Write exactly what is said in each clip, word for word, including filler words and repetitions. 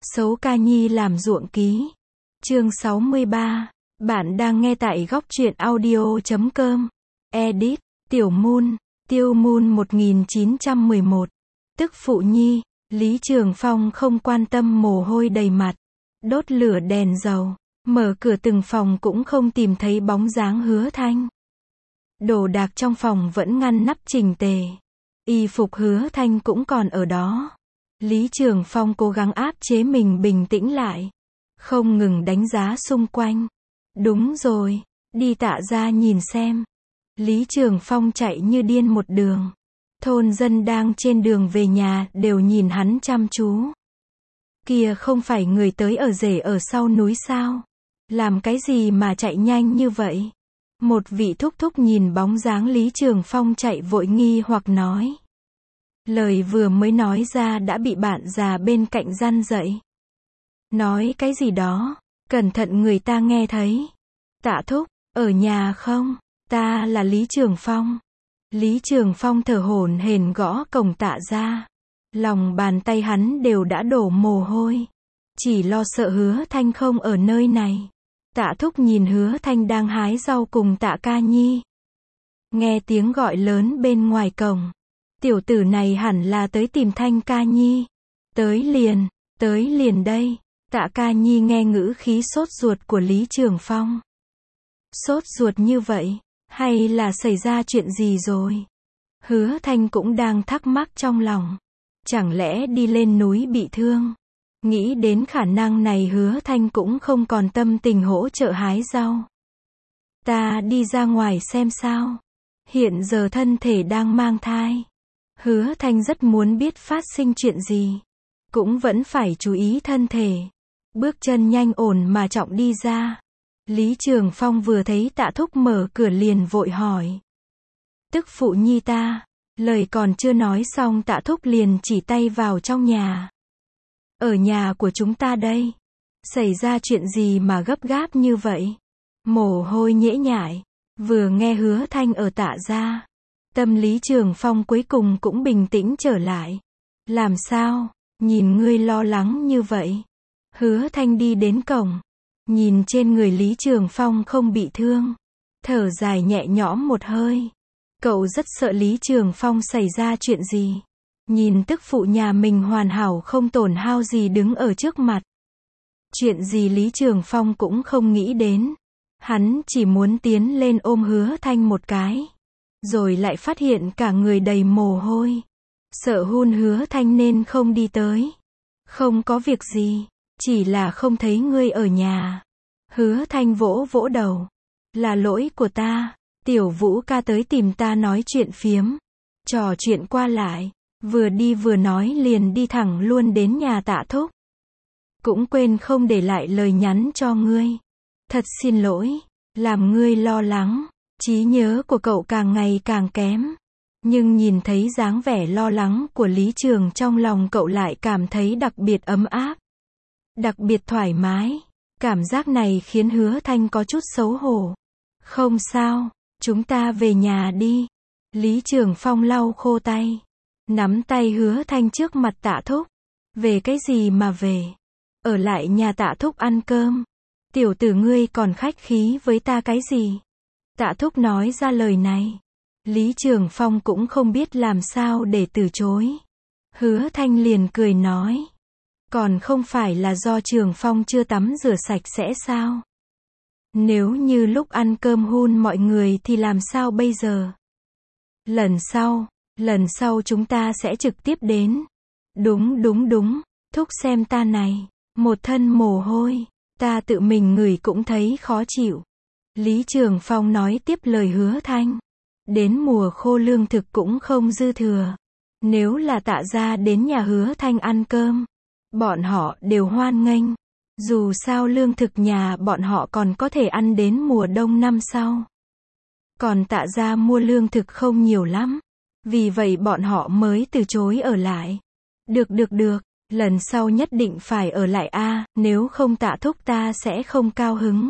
Xấu ca nhi làm ruộng ký. Chương sáu mươi ba. Bạn đang nghe tại góc truyện audio chấm com. Edit, Tiểu Moon, Tiêu Moon một nghìn chín trăm mười một. Tức phụ nhi, Lý Trường Phong không quan tâm mồ hôi đầy mặt. Đốt lửa đèn dầu, mở cửa từng phòng cũng không tìm thấy bóng dáng Hứa Thanh. Đồ đạc trong phòng vẫn ngăn nắp chỉnh tề. Y phục Hứa Thanh cũng còn ở đó. Lý Trường Phong cố gắng áp chế mình bình tĩnh lại, không ngừng đánh giá xung quanh. Đúng rồi, đi Tạ gia nhìn xem. Lý Trường Phong chạy như điên một đường. Thôn dân đang trên đường về nhà đều nhìn hắn chăm chú. Kia không phải người tới ở rể ở sau núi sao? Làm cái gì mà chạy nhanh như vậy? Một vị thúc thúc nhìn bóng dáng Lý Trường Phong chạy vội nghi hoặc nói. Lời vừa mới nói ra đã bị bạn già bên cạnh răn dậy. Nói cái gì đó, cẩn thận người ta nghe thấy. Tạ thúc, ở nhà không? Ta là Lý Trường Phong. Lý Trường Phong thở hổn hển gõ cổng Tạ gia. Lòng bàn tay hắn đều đã đổ mồ hôi. Chỉ lo sợ Hứa Thanh không ở nơi này. Tạ thúc nhìn Hứa Thanh đang hái rau cùng Tạ ca nhi. Nghe tiếng gọi lớn bên ngoài cổng. Tiểu tử này hẳn là tới tìm Thanh ca nhi. Tới liền, tới liền đây. Tạ ca nhi nghe ngữ khí sốt ruột của Lý Trường Phong. Sốt ruột như vậy, hay là xảy ra chuyện gì rồi? Hứa Thanh cũng đang thắc mắc trong lòng. Chẳng lẽ đi lên núi bị thương? Nghĩ đến khả năng này Hứa Thanh cũng không còn tâm tình hỗ trợ hái rau. Ta đi ra ngoài xem sao. Hiện giờ thân thể đang mang thai. Hứa Thanh rất muốn biết phát sinh chuyện gì. Cũng vẫn phải chú ý thân thể. Bước chân nhanh ổn mà trọng đi ra. Lý Trường Phong vừa thấy Tạ thúc mở cửa liền vội hỏi. Tức phụ nhi ta. Lời còn chưa nói xong Tạ thúc liền chỉ tay vào trong nhà. Ở nhà của chúng ta đây. Xảy ra chuyện gì mà gấp gáp như vậy? Mồ hôi nhễ nhại. Vừa nghe Hứa Thanh ở Tạ gia. Tâm Lý Trường Phong cuối cùng cũng bình tĩnh trở lại. Làm sao? Nhìn ngươi lo lắng như vậy. Hứa Thanh đi đến cổng. Nhìn trên người Lý Trường Phong không bị thương. Thở dài nhẹ nhõm một hơi. Cậu rất sợ Lý Trường Phong xảy ra chuyện gì. Nhìn tức phụ nhà mình hoàn hảo không tổn hao gì đứng ở trước mặt. Chuyện gì Lý Trường Phong cũng không nghĩ đến. Hắn chỉ muốn tiến lên ôm Hứa Thanh một cái. Rồi lại phát hiện cả người đầy mồ hôi. Sợ hun Hứa Thanh nên không đi tới. Không có việc gì. Chỉ là không thấy ngươi ở nhà. Hứa Thanh vỗ vỗ đầu. Là lỗi của ta. Tiểu Vũ ca tới tìm ta nói chuyện phiếm. Trò chuyện qua lại. Vừa đi vừa nói liền đi thẳng luôn đến nhà Tạ thúc. Cũng quên không để lại lời nhắn cho ngươi. Thật xin lỗi. Làm ngươi lo lắng. Trí nhớ của cậu càng ngày càng kém. Nhưng nhìn thấy dáng vẻ lo lắng của Lý Trường trong lòng cậu lại cảm thấy đặc biệt ấm áp. Đặc biệt thoải mái. Cảm giác này khiến Hứa Thanh có chút xấu hổ. Không sao, chúng ta về nhà đi. Lý Trường Phong lau khô tay. Nắm tay Hứa Thanh trước mặt Tạ thúc. Về cái gì mà về? Ở lại nhà Tạ thúc ăn cơm. Tiểu tử ngươi còn khách khí với ta cái gì? Tạ thúc nói ra lời này. Lý Trường Phong cũng không biết làm sao để từ chối. Hứa Thanh liền cười nói. Còn không phải là do Trường Phong chưa tắm rửa sạch sẽ sao? Nếu như lúc ăn cơm hun mọi người thì làm sao bây giờ? Lần sau, lần sau chúng ta sẽ trực tiếp đến. Đúng đúng đúng, thúc xem ta này, một thân mồ hôi, ta tự mình ngửi cũng thấy khó chịu. Lý Trường Phong nói tiếp lời Hứa Thanh. Đến mùa khô lương thực cũng không dư thừa. Nếu là Tạ gia đến nhà Hứa Thanh ăn cơm, bọn họ đều hoan nghênh. Dù sao lương thực nhà bọn họ còn có thể ăn đến mùa đông năm sau. Còn Tạ gia mua lương thực không nhiều lắm. Vì vậy bọn họ mới từ chối ở lại. Được được được, lần sau nhất định phải ở lại a, nếu không Tạ thúc ta sẽ không cao hứng.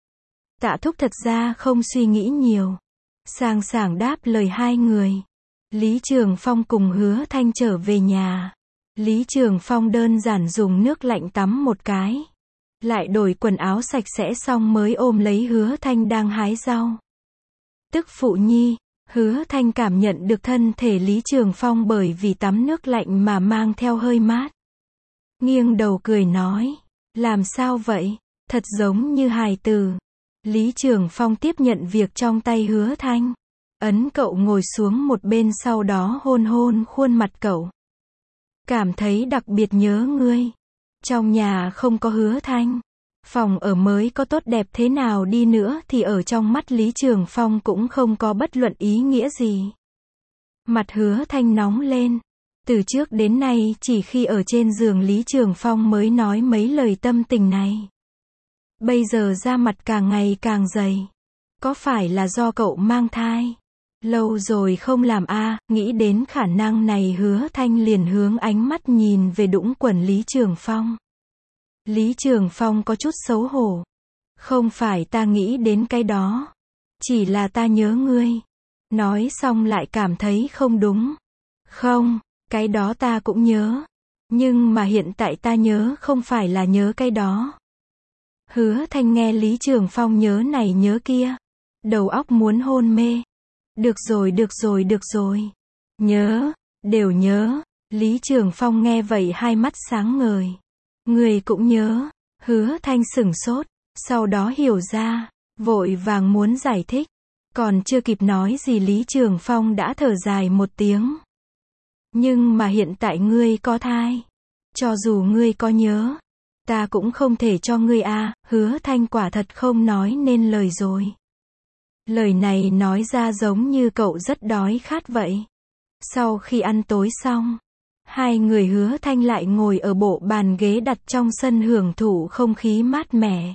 Tạ thúc thật ra không suy nghĩ nhiều. Sàng sảng đáp lời hai người. Lý Trường Phong cùng Hứa Thanh trở về nhà. Lý Trường Phong đơn giản dùng nước lạnh tắm một cái. Lại đổi quần áo sạch sẽ xong mới ôm lấy Hứa Thanh đang hái rau. Tức phụ nhi, Hứa Thanh cảm nhận được thân thể Lý Trường Phong bởi vì tắm nước lạnh mà mang theo hơi mát. Nghiêng đầu cười nói, làm sao vậy, thật giống như hài tử. Lý Trường Phong tiếp nhận việc trong tay Hứa Thanh. Ấn cậu ngồi xuống một bên sau đó hôn hôn khuôn mặt cậu. Cảm thấy đặc biệt nhớ ngươi. Trong nhà không có Hứa Thanh. Phòng ở mới có tốt đẹp thế nào đi nữa thì ở trong mắt Lý Trường Phong cũng không có bất luận ý nghĩa gì. Mặt Hứa Thanh nóng lên. Từ trước đến nay chỉ khi ở trên giường Lý Trường Phong mới nói mấy lời tâm tình này. Bây giờ da mặt càng ngày càng dày. Có phải là do cậu mang thai? Lâu rồi không làm a, à, nghĩ đến khả năng này Hứa Thanh liền hướng ánh mắt nhìn về đũng quần Lý Trường Phong. Lý Trường Phong có chút xấu hổ. Không phải ta nghĩ đến cái đó. Chỉ là ta nhớ ngươi. Nói xong lại cảm thấy không đúng. Không, cái đó ta cũng nhớ. Nhưng mà hiện tại ta nhớ không phải là nhớ cái đó. Hứa Thanh nghe Lý Trường Phong nhớ này nhớ kia. Đầu óc muốn hôn mê. Được rồi được rồi được rồi. Nhớ, đều nhớ. Lý Trường Phong nghe vậy hai mắt sáng ngời. Người cũng nhớ. Hứa Thanh sửng sốt. Sau đó hiểu ra. Vội vàng muốn giải thích. Còn chưa kịp nói gì Lý Trường Phong đã thở dài một tiếng. Nhưng mà hiện tại ngươi có thai. Cho dù ngươi có nhớ. Ta cũng không thể cho ngươi a. À, Hứa Thanh quả thật không nói nên lời rồi. Lời này nói ra giống như cậu rất đói khát vậy. Sau khi ăn tối xong, hai người Hứa Thanh lại ngồi ở bộ bàn ghế đặt trong sân hưởng thụ không khí mát mẻ.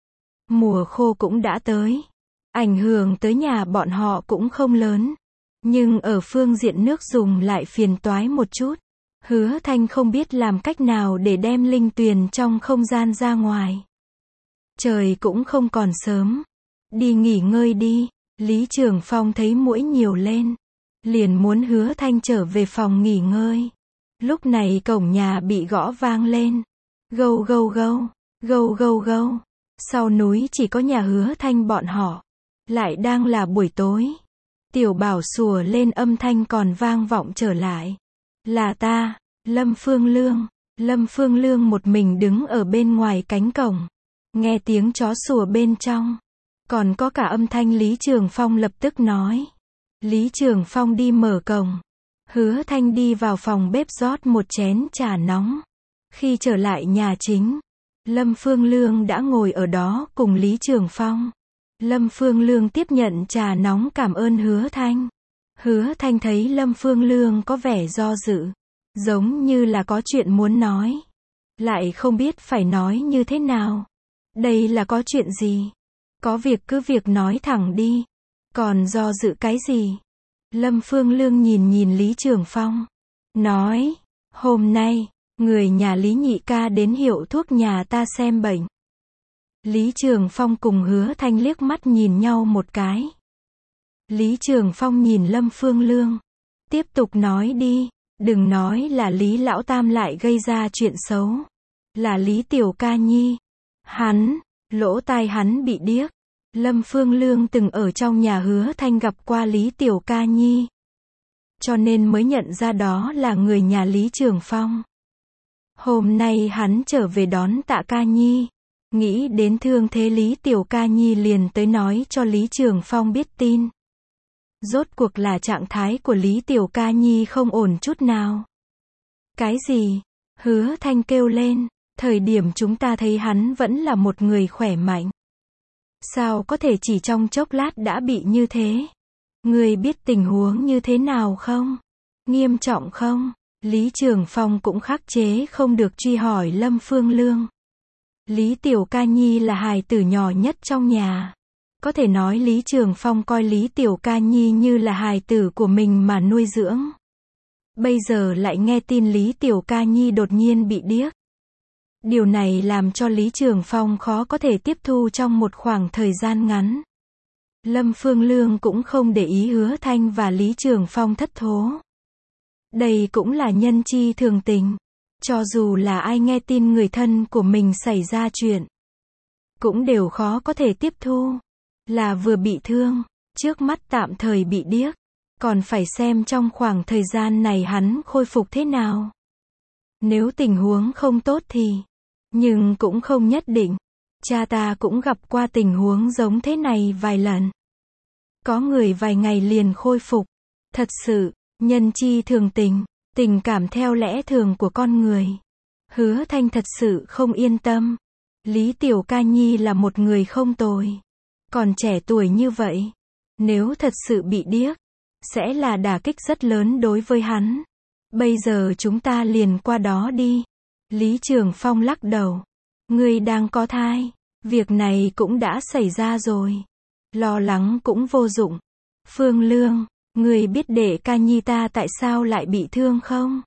Mùa khô cũng đã tới. Ảnh hưởng tới nhà bọn họ cũng không lớn. Nhưng ở phương diện nước dùng lại phiền toái một chút. Hứa Thanh không biết làm cách nào để đem linh tuyền trong không gian ra ngoài. Trời cũng không còn sớm. Đi nghỉ ngơi đi. Lý Trường Phong thấy muỗi nhiều lên. Liền muốn Hứa Thanh trở về phòng nghỉ ngơi. Lúc này cổng nhà bị gõ vang lên. Gâu gâu gâu. Gâu gâu gâu. Sau núi chỉ có nhà Hứa Thanh bọn họ. Lại đang là buổi tối. Tiểu Bảo sủa lên âm thanh còn vang vọng trở lại. Là ta, Lâm Phương Lương. Lâm Phương Lương một mình đứng ở bên ngoài cánh cổng. Nghe tiếng chó sủa bên trong. Còn có cả âm thanh Lý Trường Phong lập tức nói. Lý Trường Phong đi mở cổng. Hứa Thanh đi vào phòng bếp rót một chén trà nóng. Khi trở lại nhà chính, Lâm Phương Lương đã ngồi ở đó cùng Lý Trường Phong. Lâm Phương Lương tiếp nhận trà nóng cảm ơn Hứa Thanh. Hứa Thanh thấy Lâm Phương Lương có vẻ do dự. Giống như là có chuyện muốn nói. Lại không biết phải nói như thế nào. Đây là có chuyện gì? Có việc cứ việc nói thẳng đi. Còn do dự cái gì? Lâm Phương Lương nhìn nhìn Lý Trường Phong. Nói, hôm nay, người nhà Lý nhị ca đến hiệu thuốc nhà ta xem bệnh. Lý Trường Phong cùng Hứa Thanh liếc mắt nhìn nhau một cái. Lý Trường Phong nhìn Lâm Phương Lương. Tiếp tục nói đi. Đừng nói là Lý Lão Tam lại gây ra chuyện xấu. Là Lý Tiểu Ca Nhi. Hắn, lỗ tai hắn bị điếc. Lâm Phương Lương từng ở trong nhà Hứa Thanh gặp qua Lý Tiểu Ca Nhi. Cho nên mới nhận ra đó là người nhà Lý Trường Phong. Hôm nay hắn trở về đón Tạ Ca Nhi. Nghĩ đến thương thế Lý Tiểu Ca Nhi liền tới nói cho Lý Trường Phong biết tin. Rốt cuộc là trạng thái của Lý Tiểu Ca Nhi không ổn chút nào. Cái gì? Hứa Thanh kêu lên. Thời điểm chúng ta thấy hắn vẫn là một người khỏe mạnh. Sao có thể chỉ trong chốc lát đã bị như thế? Người biết tình huống như thế nào không? Nghiêm trọng không? Lý Trường Phong cũng khắc chế không được truy hỏi Lâm Phương Lương. Lý Tiểu Ca Nhi là hài tử nhỏ nhất trong nhà. Có thể nói Lý Trường Phong coi Lý Tiểu Ca Nhi như là hài tử của mình mà nuôi dưỡng. Bây giờ lại nghe tin Lý Tiểu Ca Nhi đột nhiên bị điếc. Điều này làm cho Lý Trường Phong khó có thể tiếp thu trong một khoảng thời gian ngắn. Lâm Phương Lương cũng không để ý Hứa Thanh và Lý Trường Phong thất thố. Đây cũng là nhân chi thường tình. Cho dù là ai nghe tin người thân của mình xảy ra chuyện, cũng đều khó có thể tiếp thu. Là vừa bị thương, trước mắt tạm thời bị điếc, còn phải xem trong khoảng thời gian này hắn khôi phục thế nào. Nếu tình huống không tốt thì, nhưng cũng không nhất định. Cha ta cũng gặp qua tình huống giống thế này vài lần. Có người vài ngày liền khôi phục. Thật sự, nhân chi thường tình, tình cảm theo lẽ thường của con người. Hứa Thanh thật sự không yên tâm. Lý Tiểu Ca Nhi là một người không tồi. Còn trẻ tuổi như vậy, nếu thật sự bị điếc, sẽ là đả kích rất lớn đối với hắn. Bây giờ chúng ta liền qua đó đi. Lý Trường Phong lắc đầu. Ngươi đang có thai. Việc này cũng đã xảy ra rồi. Lo lắng cũng vô dụng. Phương Lương, ngươi biết đệ ca nhi ta tại sao lại bị thương không?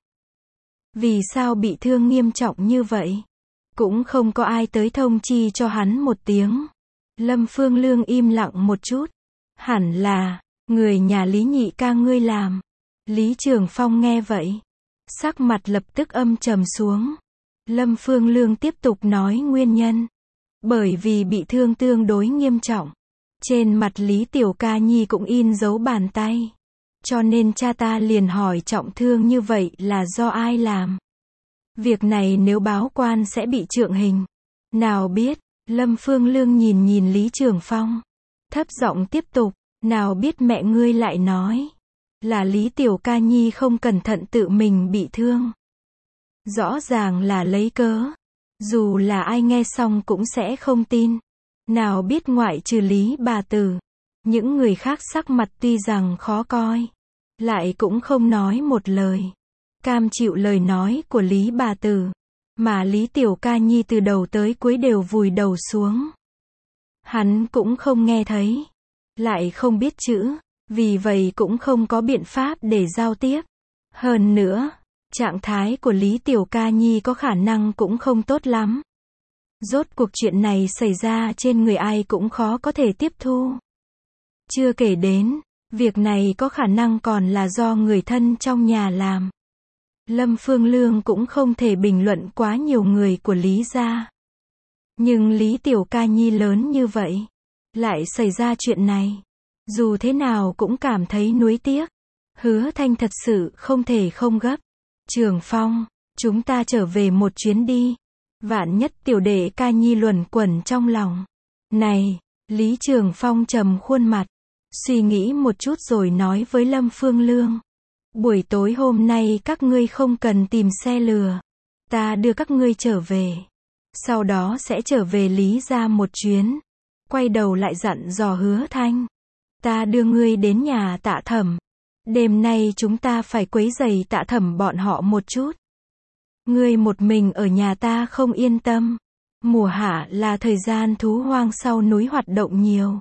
Vì sao bị thương nghiêm trọng như vậy? Cũng không có ai tới thông chi cho hắn một tiếng. Lâm Phương Lương im lặng một chút. Hẳn là, người nhà Lý nhị ca ngươi làm. Lý Trường Phong nghe vậy, sắc mặt lập tức âm trầm xuống. Lâm Phương Lương tiếp tục nói nguyên nhân. Bởi vì bị thương tương đối nghiêm trọng. Trên mặt Lý Tiểu Ca Nhi cũng in dấu bàn tay. Cho nên cha ta liền hỏi trọng thương như vậy là do ai làm. Việc này nếu báo quan sẽ bị trượng hình. Nào biết, Lâm Phương Lương nhìn nhìn Lý Trường Phong. Thấp giọng tiếp tục, nào biết mẹ ngươi lại nói. Là Lý Tiểu Ca Nhi không cẩn thận tự mình bị thương. Rõ ràng là lấy cớ. Dù là ai nghe xong cũng sẽ không tin. Nào biết ngoại trừ Lý bà tử. Những người khác sắc mặt tuy rằng khó coi. Lại cũng không nói một lời. Cam chịu lời nói của Lý bà tử. Mà Lý Tiểu Ca Nhi từ đầu tới cuối đều vùi đầu xuống. Hắn cũng không nghe thấy. Lại không biết chữ. Vì vậy cũng không có biện pháp để giao tiếp. Hơn nữa, trạng thái của Lý Tiểu Ca Nhi có khả năng cũng không tốt lắm. Rốt cuộc chuyện này xảy ra trên người ai cũng khó có thể tiếp thu. Chưa kể đến, việc này có khả năng còn là do người thân trong nhà làm. Lâm Phương Lương cũng không thể bình luận quá nhiều người của Lý gia. Nhưng Lý Tiểu Ca Nhi lớn như vậy, lại xảy ra chuyện này. Dù thế nào cũng cảm thấy nuối tiếc. Hứa Thanh thật sự không thể không gấp. Trường Phong, chúng ta trở về một chuyến đi. Vạn nhất tiểu đệ Ca Nhi luẩn quẩn trong lòng. Này, Lý Trường Phong trầm khuôn mặt. Suy nghĩ một chút rồi nói với Lâm Phương Lương. Buổi tối hôm nay các ngươi không cần tìm xe lừa. Ta đưa các ngươi trở về. Sau đó sẽ trở về Lý gia một chuyến. Quay đầu lại dặn dò Hứa Thanh. Ta đưa ngươi đến nhà Tạ Thẩm. Đêm nay chúng ta phải quấy rầy Tạ Thẩm bọn họ một chút. Ngươi một mình ở nhà ta không yên tâm. Mùa hạ là thời gian thú hoang sau núi hoạt động nhiều.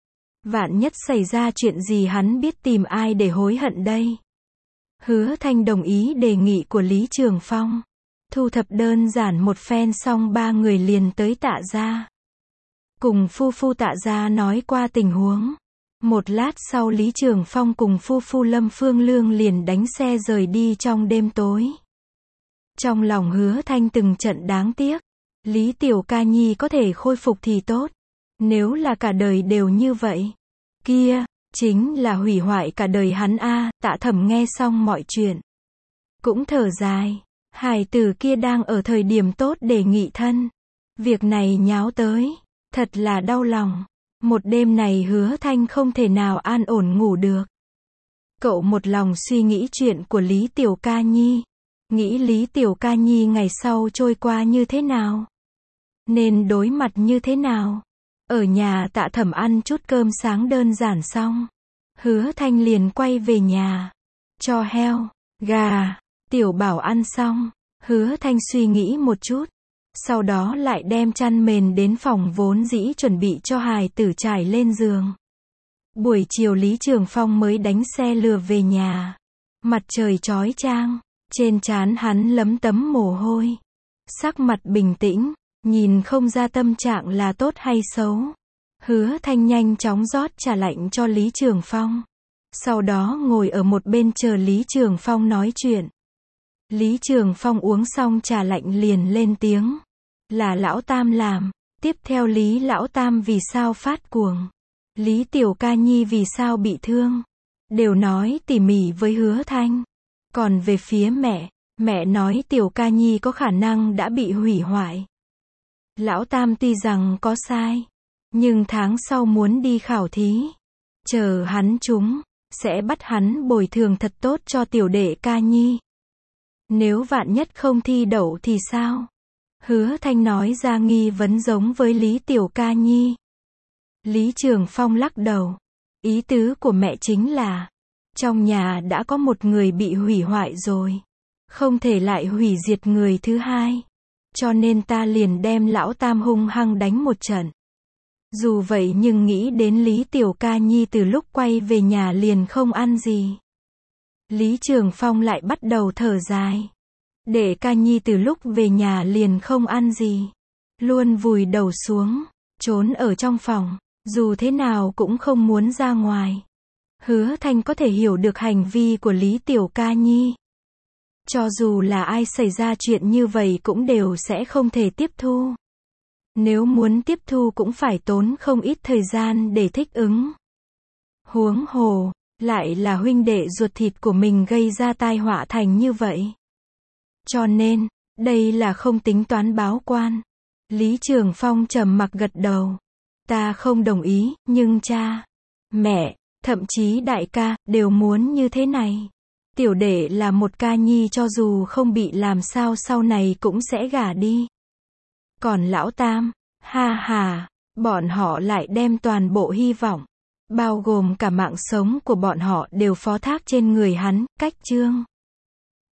Vạn nhất xảy ra chuyện gì hắn biết tìm ai để hối hận đây. Hứa Thanh đồng ý đề nghị của Lý Trường Phong. Thu thập đơn giản một phen xong ba người liền tới Tạ gia. Cùng phu phu Tạ gia nói qua tình huống. Một lát sau Lý Trường Phong cùng phu phu Lâm Phương Lương liền đánh xe rời đi trong đêm tối. Trong lòng Hứa Thanh từng trận đáng tiếc. Lý Tiểu Ca Nhi có thể khôi phục thì tốt. Nếu là cả đời đều như vậy, kia, chính là hủy hoại cả đời hắn a. Tạ Thẩm nghe xong mọi chuyện. Cũng thở dài. Hài tử kia đang ở thời điểm tốt để nghị thân. Việc này nháo tới. Thật là đau lòng. Một đêm này Hứa Thanh không thể nào an ổn ngủ được. Cậu một lòng suy nghĩ chuyện của Lý Tiểu Ca Nhi. Nghĩ Lý Tiểu Ca Nhi ngày sau trôi qua như thế nào. Nên đối mặt như thế nào. Ở nhà Tạ Thẩm ăn chút cơm sáng đơn giản xong. Hứa Thanh liền quay về nhà. Cho heo, gà, tiểu bảo ăn xong. Hứa Thanh suy nghĩ một chút. Sau đó lại đem chăn mền đến phòng vốn dĩ chuẩn bị cho hài tử trải lên giường. Buổi chiều Lý Trường Phong mới đánh xe lừa về nhà. Mặt trời chói chang. Trên trán hắn lấm tấm mồ hôi. Sắc mặt bình tĩnh. Nhìn không ra tâm trạng là tốt hay xấu. Hứa Thanh nhanh chóng rót trà lạnh cho Lý Trường Phong. Sau đó ngồi ở một bên chờ Lý Trường Phong nói chuyện. Lý Trường Phong uống xong trà lạnh liền lên tiếng. Là lão tam làm. Tiếp theo Lý lão tam vì sao phát cuồng. Lý Tiểu Ca Nhi vì sao bị thương. Đều nói tỉ mỉ với Hứa Thanh. Còn về phía mẹ, mẹ nói Tiểu Ca Nhi có khả năng đã bị hủy hoại. Lão tam tuy rằng có sai, nhưng tháng sau muốn đi khảo thí. Chờ hắn trúng, sẽ bắt hắn bồi thường thật tốt cho tiểu đệ Ca Nhi. Nếu vạn nhất không thi đậu thì sao? Hứa Thanh nói ra nghi vấn giống với Lý Tiểu Ca Nhi. Lý Trường Phong lắc đầu. Ý tứ của mẹ chính là, trong nhà đã có một người bị hủy hoại rồi. Không thể lại hủy diệt người thứ hai. Cho nên ta liền đem lão tam hung hăng đánh một trận. Dù vậy nhưng nghĩ đến Lý Tiểu Ca Nhi từ lúc quay về nhà liền không ăn gì. Lý Trường Phong lại bắt đầu thở dài. Để Ca Nhi từ lúc về nhà liền không ăn gì. Luôn vùi đầu xuống, trốn ở trong phòng, dù thế nào cũng không muốn ra ngoài. Hứa Thanh có thể hiểu được hành vi của Lý Tiểu Ca Nhi. Cho dù là ai xảy ra chuyện như vậy cũng đều sẽ không thể tiếp thu. Nếu muốn tiếp thu cũng phải tốn không ít thời gian để thích ứng. Huống hồ, lại là huynh đệ ruột thịt của mình gây ra tai họa thành như vậy. Cho nên, đây là không tính toán báo quan. Lý Trường Phong trầm mặc gật đầu. Ta không đồng ý, nhưng cha, mẹ, thậm chí đại ca, đều muốn như thế này. Tiểu đệ là một Ca Nhi cho dù không bị làm sao sau này cũng sẽ gả đi. Còn lão tam, ha ha, bọn họ lại đem toàn bộ hy vọng, bao gồm cả mạng sống của bọn họ đều phó thác trên người hắn, cách chương.